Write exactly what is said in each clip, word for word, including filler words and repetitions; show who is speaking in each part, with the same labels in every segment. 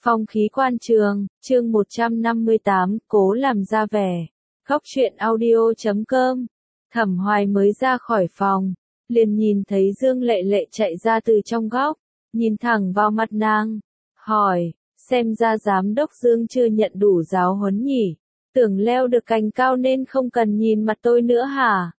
Speaker 1: Phong khí quan trường, chương một trăm năm mươi tám, cố làm ra vẻ. Góc truyện audio chấm com. Thẩm Hoài mới ra khỏi phòng, liền nhìn thấy Dương Lệ Lệ chạy ra từ trong góc, nhìn thẳng vào mặt nàng, hỏi, xem ra giám đốc Dương chưa nhận đủ giáo huấn nhỉ, tưởng leo được cành cao nên không cần nhìn mặt tôi nữa hả?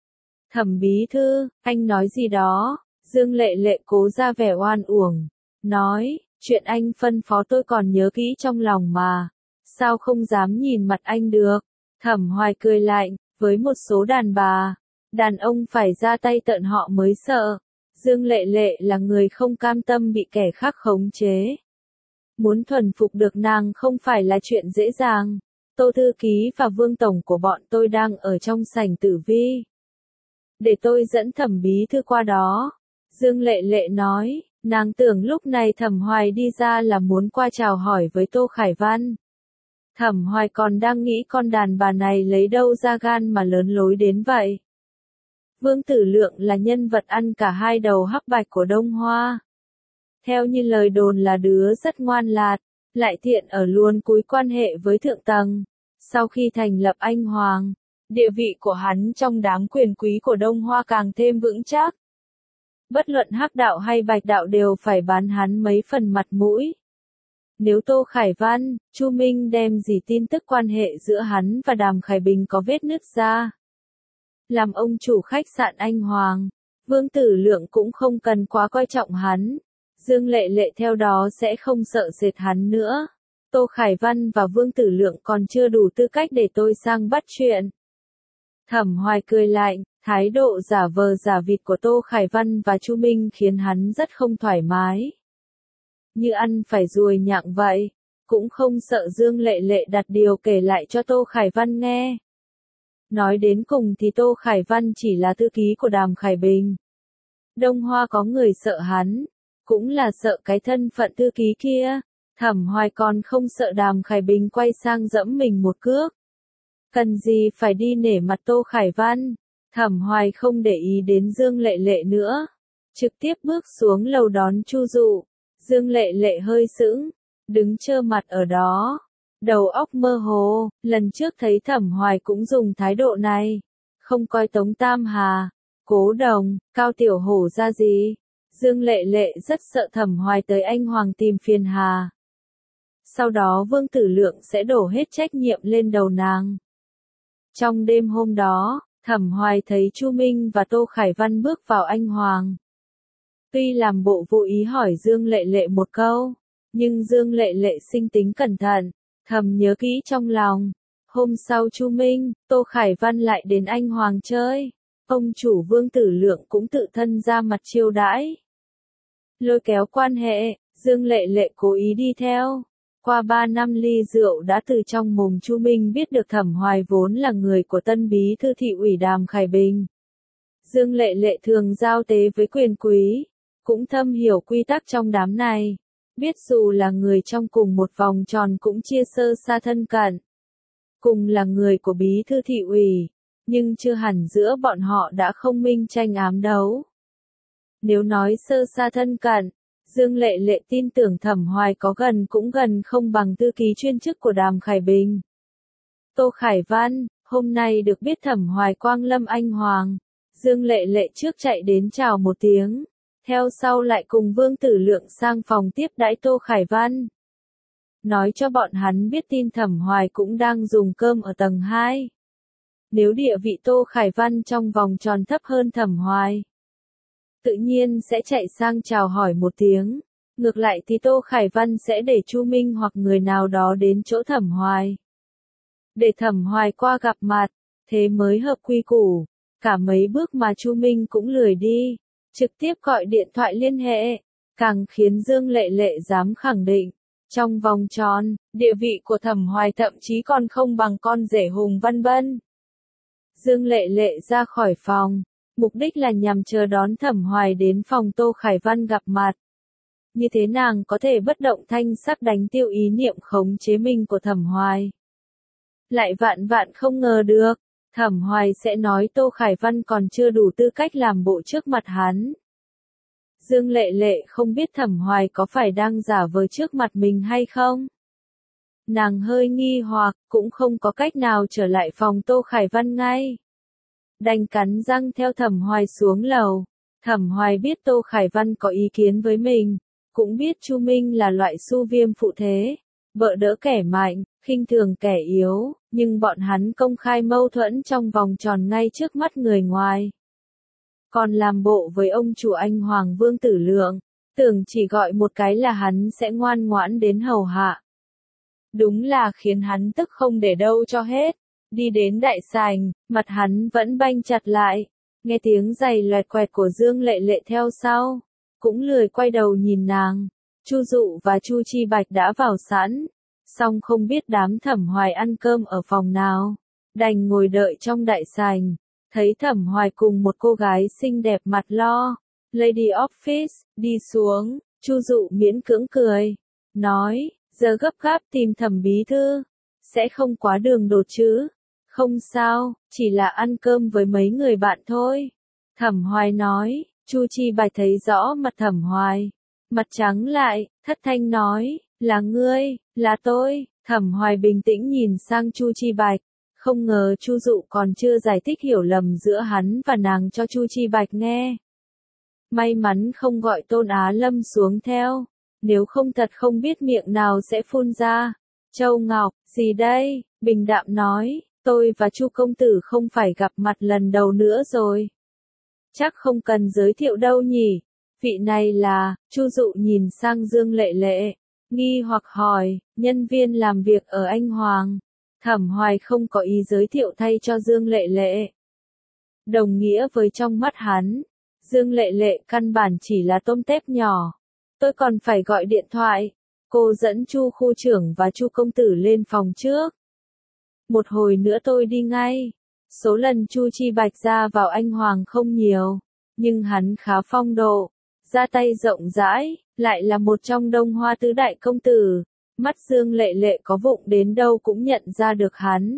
Speaker 1: Thẩm bí thư, anh nói gì đó? Dương Lệ Lệ cố ra vẻ oan uổng, nói, chuyện anh phân phó tôi còn nhớ kỹ trong lòng mà, sao không dám nhìn mặt anh được? Thẩm Hoài cười lạnh, với một số đàn bà, đàn ông phải ra tay tận họ mới sợ. Dương Lệ Lệ là người không cam tâm bị kẻ khác khống chế. Muốn thuần phục được nàng không phải là chuyện dễ dàng. Tô thư ký và Vương tổng của bọn tôi đang ở trong sảnh tử vi. Để tôi dẫn Thẩm bí thư qua đó. Dương Lệ Lệ nói, nàng tưởng lúc này Thẩm Hoài đi ra là muốn qua chào hỏi với Tô Khải Văn. Thẩm Hoài còn đang nghĩ con đàn bà này lấy đâu ra gan mà lớn lối đến vậy. Vương Tử Lượng là nhân vật ăn cả hai đầu hắc bạch của Đông Hoa. Theo như lời đồn là đứa rất ngoan lạt, lại thiện ở luôn cúi quan hệ với thượng tầng. Sau khi thành lập Anh Hoàng, địa vị của hắn trong đám quyền quý của Đông Hoa càng thêm vững chắc. Bất luận hắc đạo hay bạch đạo đều phải bán hắn mấy phần mặt mũi. Nếu Tô Khải Văn, Chu Minh đem gì tin tức quan hệ giữa hắn và Đàm Khải Bình có vết nứt ra. Làm ông chủ khách sạn Anh Hoàng, Vương Tử Lượng cũng không cần quá coi trọng hắn. Dương Lệ Lệ theo đó sẽ không sợ sệt hắn nữa. Tô Khải Văn và Vương Tử Lượng còn chưa đủ tư cách để tôi sang bắt chuyện. Thẩm Hoài cười lạnh, thái độ giả vờ giả vịt của Tô Khải Văn và Chu Minh khiến hắn rất không thoải mái. Như ăn phải ruồi nhặng vậy, cũng không sợ Dương Lệ Lệ đặt điều kể lại cho Tô Khải Văn nghe. Nói đến cùng thì Tô Khải Văn chỉ là thư ký của Đàm Khải Bình. Đông Hoa có người sợ hắn, cũng là sợ cái thân phận thư ký kia. Thẩm Hoài còn không sợ Đàm Khải Bình quay sang dẫm mình một cước. Cần gì phải đi nể mặt Tô Khải Văn. Thẩm Hoài không để ý đến Dương Lệ Lệ nữa, trực tiếp bước xuống lầu đón Chu Dụ. Dương Lệ Lệ hơi sững, đứng trơ mặt ở đó, đầu óc mơ hồ. Lần trước thấy Thẩm Hoài cũng dùng thái độ này, không coi Tống Tam Hà, Cố Đồng, Cao Tiểu Hổ ra gì. Dương Lệ Lệ rất sợ Thẩm Hoài tới Anh Hoàng tìm phiền hà. Sau đó Vương Tử Lượng sẽ đổ hết trách nhiệm lên đầu nàng. Trong đêm hôm đó, Thẩm Hoài thấy Chu Minh và Tô Khải Văn bước vào Anh Hoàng. Tuy làm bộ vô ý hỏi Dương Lệ Lệ một câu, nhưng Dương Lệ Lệ sinh tính cẩn thận, thầm nhớ kỹ trong lòng. Hôm sau Chu Minh, Tô Khải Văn lại đến Anh Hoàng chơi. Ông chủ Vương Tử Lượng cũng tự thân ra mặt chiêu đãi. Lôi kéo quan hệ, Dương Lệ Lệ cố ý đi theo. Qua ba năm ly rượu đã từ trong mồm Chu Minh biết được Thẩm Hoài vốn là người của tân bí thư thị ủy Đàm Khải Bình. Dương Lệ Lệ thường giao tế với quyền quý, cũng thâm hiểu quy tắc trong đám này. Biết dù là người trong cùng một vòng tròn cũng chia sơ xa thân cận. Cùng là người của bí thư thị ủy, nhưng chưa hẳn giữa bọn họ đã không minh tranh ám đấu. Nếu nói sơ xa thân cận, Dương Lệ Lệ tin tưởng Thẩm Hoài có gần cũng gần không bằng thư ký chuyên chức của Đàm Khải Bình. Tô Khải Văn, hôm nay được biết Thẩm Hoài quang lâm Anh Hoàng. Dương Lệ Lệ trước chạy đến chào một tiếng, theo sau lại cùng Vương Tử Lượng sang phòng tiếp đãi Tô Khải Văn. Nói cho bọn hắn biết tin Thẩm Hoài cũng đang dùng cơm ở tầng hai. Nếu địa vị Tô Khải Văn trong vòng tròn thấp hơn Thẩm Hoài, tự nhiên sẽ chạy sang chào hỏi một tiếng. Ngược lại thì Tô Khải Văn sẽ để Chu Minh hoặc người nào đó đến chỗ Thẩm Hoài, để Thẩm Hoài qua gặp mặt, thế mới hợp quy củ. Cả mấy bước mà Chu Minh cũng lười đi, trực tiếp gọi điện thoại liên hệ, càng khiến Dương Lệ Lệ dám khẳng định, trong vòng tròn, địa vị của Thẩm Hoài thậm chí còn không bằng con rể Hùng Văn Bân. Dương Lệ Lệ ra khỏi phòng, mục đích là nhằm chờ đón Thẩm Hoài đến phòng Tô Khải Văn gặp mặt. Như thế nàng có thể bất động thanh sắc đánh tiêu ý niệm khống chế mình của Thẩm Hoài. Lại vạn vạn không ngờ được, Thẩm Hoài sẽ nói Tô Khải Văn còn chưa đủ tư cách làm bộ trước mặt hắn. Dương Lệ Lệ không biết Thẩm Hoài có phải đang giả vờ trước mặt mình hay không. Nàng hơi nghi hoặc, cũng không có cách nào trở lại phòng Tô Khải Văn ngay. Đành cắn răng theo Thẩm Hoài xuống lầu. Thẩm Hoài biết Tô Khải Văn có ý kiến với mình, cũng biết Chu Minh là loại su viêm phụ thế, bợ đỡ kẻ mạnh, khinh thường kẻ yếu, nhưng bọn hắn công khai mâu thuẫn trong vòng tròn ngay trước mắt người ngoài. Còn làm bộ với ông chủ Anh Hoàng Vương Tử Lượng, tưởng chỉ gọi một cái là hắn sẽ ngoan ngoãn đến hầu hạ. Đúng là khiến hắn tức không để đâu cho hết. Đi đến đại sảnh, mặt hắn vẫn banh chặt lại, nghe tiếng giày loẹt quẹt của Dương Lệ Lệ theo sau, cũng lười quay đầu nhìn nàng. Chu Dụ và Chu Chi Bạch đã vào sẵn, song không biết đám Thẩm Hoài ăn cơm ở phòng nào, đành ngồi đợi trong đại sảnh. Thấy Thẩm Hoài cùng một cô gái xinh đẹp mặt lo, Lady Office, đi xuống, Chu Dụ miễn cưỡng cười, nói, giờ gấp gáp tìm Thẩm bí thư, sẽ không quá đường đột chứ? Không sao, chỉ là ăn cơm với mấy người bạn thôi. Thẩm Hoài nói. Chu Chi Bạch thấy rõ mặt Thẩm Hoài, mặt trắng lại, thất thanh nói, là ngươi, là tôi. Thẩm Hoài bình tĩnh nhìn sang Chu Chi Bạch, không ngờ Chu Dụ còn chưa giải thích hiểu lầm giữa hắn và nàng cho Chu Chi Bạch nghe. May mắn không gọi Tôn Á Lâm xuống theo, nếu không thật không biết miệng nào sẽ phun ra. Châu Ngọc, gì đây? Bình đạm nói, tôi và Chu công tử không phải gặp mặt lần đầu nữa rồi. Chắc không cần giới thiệu đâu nhỉ. Vị này là, Chu Dụ nhìn sang Dương Lệ Lệ, nghi hoặc hỏi, nhân viên làm việc ở Anh Hoàng. Thẩm Hoài không có ý giới thiệu thay cho Dương Lệ Lệ. Đồng nghĩa với trong mắt hắn, Dương Lệ Lệ căn bản chỉ là tôm tép nhỏ. Tôi còn phải gọi điện thoại. Cô dẫn Chu khu trưởng và Chu công tử lên phòng trước. Một hồi nữa tôi đi ngay. Số lần Chu Chi Bạch ra vào Anh Hoàng không nhiều, nhưng hắn khá phong độ, ra tay rộng rãi, lại là một trong đông hoa tứ đại công tử. Mắt Dương Lệ Lệ có vụng đến đâu cũng nhận ra được hắn.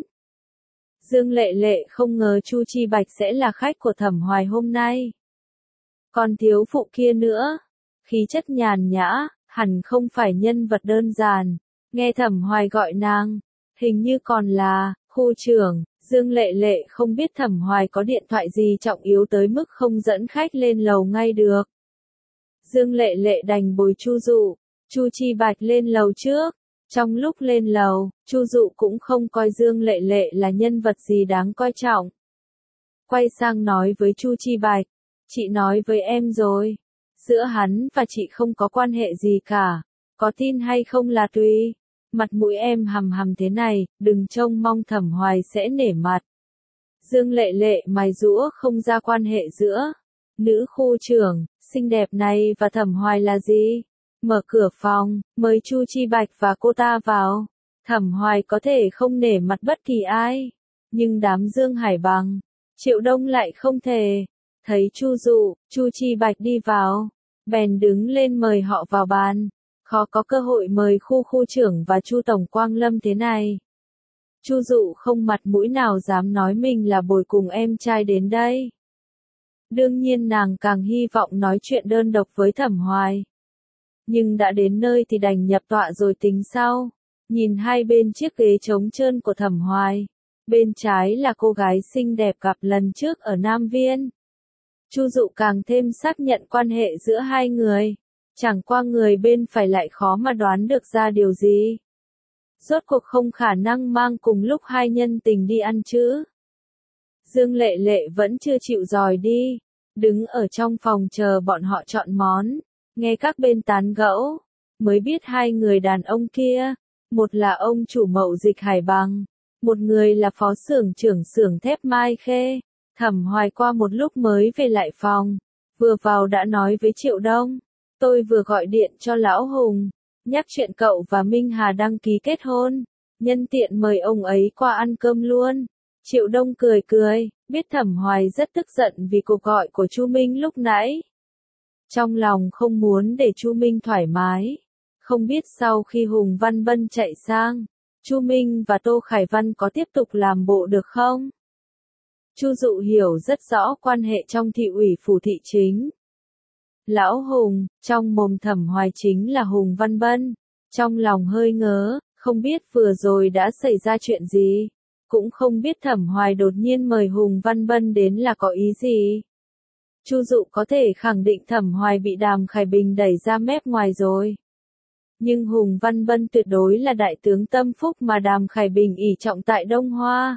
Speaker 1: Dương Lệ Lệ không ngờ Chu Chi Bạch sẽ là khách của Thẩm Hoài hôm nay. Còn thiếu phụ kia nữa, khí chất nhàn nhã, hẳn không phải nhân vật đơn giản. Nghe Thẩm Hoài gọi nàng, hình như còn là khu trưởng. Dương Lệ Lệ không biết Thẩm Hoài có điện thoại gì trọng yếu tới mức không dẫn khách lên lầu ngay được. Dương Lệ Lệ đành bồi Chu Dụ, Chu Chi Bạch lên lầu trước. Trong lúc lên lầu, Chu Dụ cũng không coi Dương Lệ Lệ là nhân vật gì đáng coi trọng. Quay sang nói với Chu Chi Bạch, chị nói với em rồi, giữa hắn và chị không có quan hệ gì cả, có tin hay không là tùy. Mặt mũi em hầm hầm thế này, đừng trông mong Thẩm Hoài sẽ nể mặt. Dương Lệ Lệ mày rũa không ra quan hệ giữa nữ khu trưởng xinh đẹp này và Thẩm Hoài là gì. Mở cửa phòng, mời Chu Chi Bạch và cô ta vào. Thẩm Hoài có thể không nể mặt bất kỳ ai, nhưng đám Dương Hải Bằng, Triệu Đông lại không thể. Thấy Chu Dụ, Chu Chi Bạch đi vào, bèn đứng lên mời họ vào bàn. Khó có cơ hội mời khu khu trưởng và Chu Tổng Quang Lâm thế này. Chu Dụ không mặt mũi nào dám nói mình là bồi cùng em trai đến đây. Đương nhiên nàng càng hy vọng nói chuyện đơn độc với Thẩm Hoài. Nhưng đã đến nơi thì đành nhập tọa rồi tính sau. Nhìn hai bên chiếc ghế trống trơn của Thẩm Hoài. Bên trái là cô gái xinh đẹp gặp lần trước ở Nam Viên. Chu Dụ càng thêm xác nhận quan hệ giữa hai người. Chẳng qua người bên phải lại khó mà đoán được ra điều gì. Rốt cuộc không khả năng mang cùng lúc hai nhân tình đi ăn chứ. Dương Lệ Lệ vẫn chưa chịu dòi đi, đứng ở trong phòng chờ bọn họ chọn món, nghe các bên tán gẫu, mới biết hai người đàn ông kia, một là ông chủ Mậu Dịch Hải Bằng, một người là phó xưởng trưởng xưởng thép Mai Khê. Thẩm Hoài qua một lúc mới về lại phòng, vừa vào đã nói với Triệu Đông. Tôi vừa gọi điện cho Lão Hùng, nhắc chuyện cậu và Minh Hà đăng ký kết hôn, nhân tiện mời ông ấy qua ăn cơm luôn. Triệu Đông cười cười, biết Thẩm Hoài rất tức giận vì cuộc gọi của Chu Minh lúc nãy. Trong lòng không muốn để Chu Minh thoải mái, không biết sau khi Hùng Văn Bân chạy sang, Chu Minh và Tô Khải Văn có tiếp tục làm bộ được không? Chu Dụ hiểu rất rõ quan hệ trong thị ủy phủ thị chính. Lão Hùng, trong mồm Thẩm Hoài chính là Hùng Văn Bân. Trong lòng hơi ngớ, không biết vừa rồi đã xảy ra chuyện gì. Cũng không biết Thẩm Hoài đột nhiên mời Hùng Văn Bân đến là có ý gì. Chu Dụ có thể khẳng định Thẩm Hoài bị Đàm Khải Bình đẩy ra mép ngoài rồi. Nhưng Hùng Văn Bân tuyệt đối là đại tướng tâm phúc mà Đàm Khải Bình ỷ trọng tại Đông Hoa.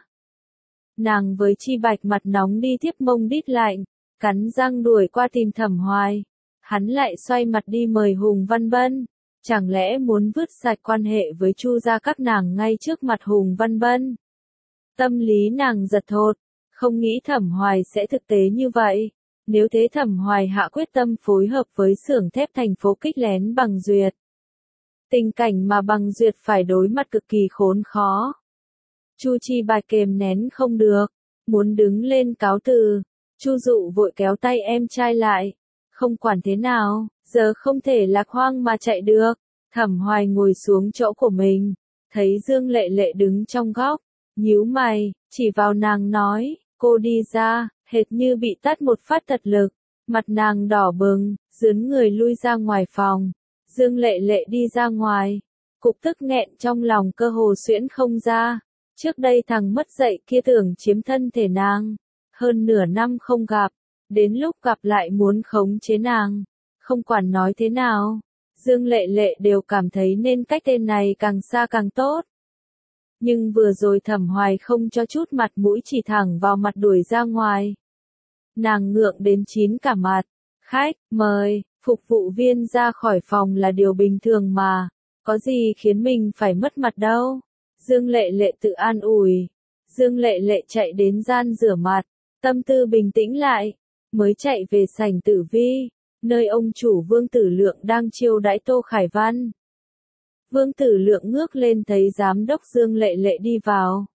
Speaker 1: Nàng với Chi Bạch mặt nóng đi tiếp mông đít lạnh, cắn răng đuổi qua tìm Thẩm Hoài. Hắn lại xoay mặt đi mời Hùng Văn Bân. Chẳng lẽ muốn vứt sạch quan hệ với Chu gia các nàng ngay trước mặt Hùng Văn Bân? Tâm lý nàng giật thột, không nghĩ Thẩm Hoài sẽ thực tế như vậy. Nếu thế Thẩm Hoài hạ quyết tâm phối hợp với xưởng thép thành phố kích lén Bằng Duyệt. Tình cảnh mà Bằng Duyệt phải đối mặt cực kỳ khốn khó. Chu Chi Bạch kềm nén không được, muốn đứng lên cáo từ. Chu Dụ vội kéo tay em trai lại. Không quản thế nào, giờ không thể lạc hoang mà chạy được. Thẩm Hoài ngồi xuống chỗ của mình, thấy Dương Lệ Lệ đứng trong góc, nhíu mày, chỉ vào nàng nói, cô đi ra, hệt như bị tát một phát thật lực, mặt nàng đỏ bừng, dướn người lui ra ngoài phòng. Dương Lệ Lệ đi ra ngoài, cục tức nghẹn trong lòng cơ hồ xuyễn không ra. Trước đây thằng mất dạy kia tưởng chiếm thân thể nàng, hơn nửa năm không gặp, đến lúc gặp lại muốn khống chế nàng, không quản nói thế nào. Dương Lệ Lệ đều cảm thấy nên cách tên này càng xa càng tốt. Nhưng vừa rồi Thẩm Hoài không cho chút mặt mũi chỉ thẳng vào mặt đuổi ra ngoài. Nàng ngượng đến chín cả mặt. Khách, mời, phục vụ viên ra khỏi phòng là điều bình thường mà. Có gì khiến mình phải mất mặt đâu. Dương Lệ Lệ tự an ủi. Dương Lệ Lệ chạy đến gian rửa mặt. Tâm tư bình tĩnh lại. Mới chạy về sảnh Tử Vi, nơi ông chủ Vương Tử Lượng đang chiêu đãi Tô Khải Văn. Vương Tử Lượng ngước lên thấy giám đốc Dương Lệ Lệ đi vào.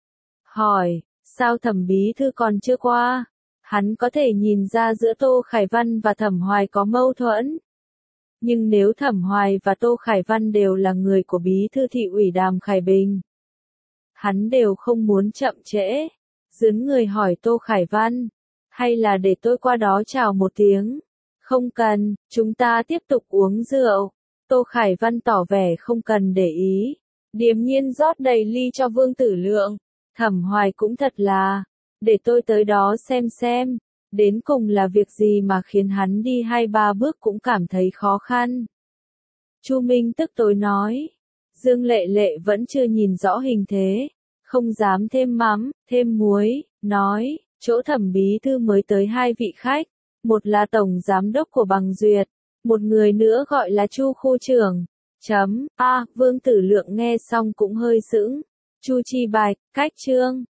Speaker 1: Hỏi, sao Thẩm bí thư còn chưa qua? Hắn có thể nhìn ra giữa Tô Khải Văn và Thẩm Hoài có mâu thuẫn. Nhưng nếu Thẩm Hoài và Tô Khải Văn đều là người của bí thư thị ủy Đàm Khải Bình, hắn đều không muốn chậm trễ. Dướn người hỏi Tô Khải Văn, hay là để tôi qua đó chào một tiếng? Không cần, chúng ta tiếp tục uống rượu. Tô Khải Văn tỏ vẻ không cần để ý, điềm nhiên rót đầy ly cho Vương Tử Lượng. Thẩm Hoài cũng thật là, để tôi tới đó xem xem, đến cùng là việc gì mà khiến hắn đi hai ba bước cũng cảm thấy khó khăn. Chu Minh tức tối nói, Dương Lệ Lệ vẫn chưa nhìn rõ hình thế, không dám thêm mắm, thêm muối, nói, chỗ Thẩm bí thư mới tới hai vị khách, một là tổng giám đốc của Bằng Duyệt, một người nữa gọi là Chu khu trưởng. Chấm, a, Vương Tử Lượng nghe xong cũng hơi sững. Chu Chi Bạch, cách trương.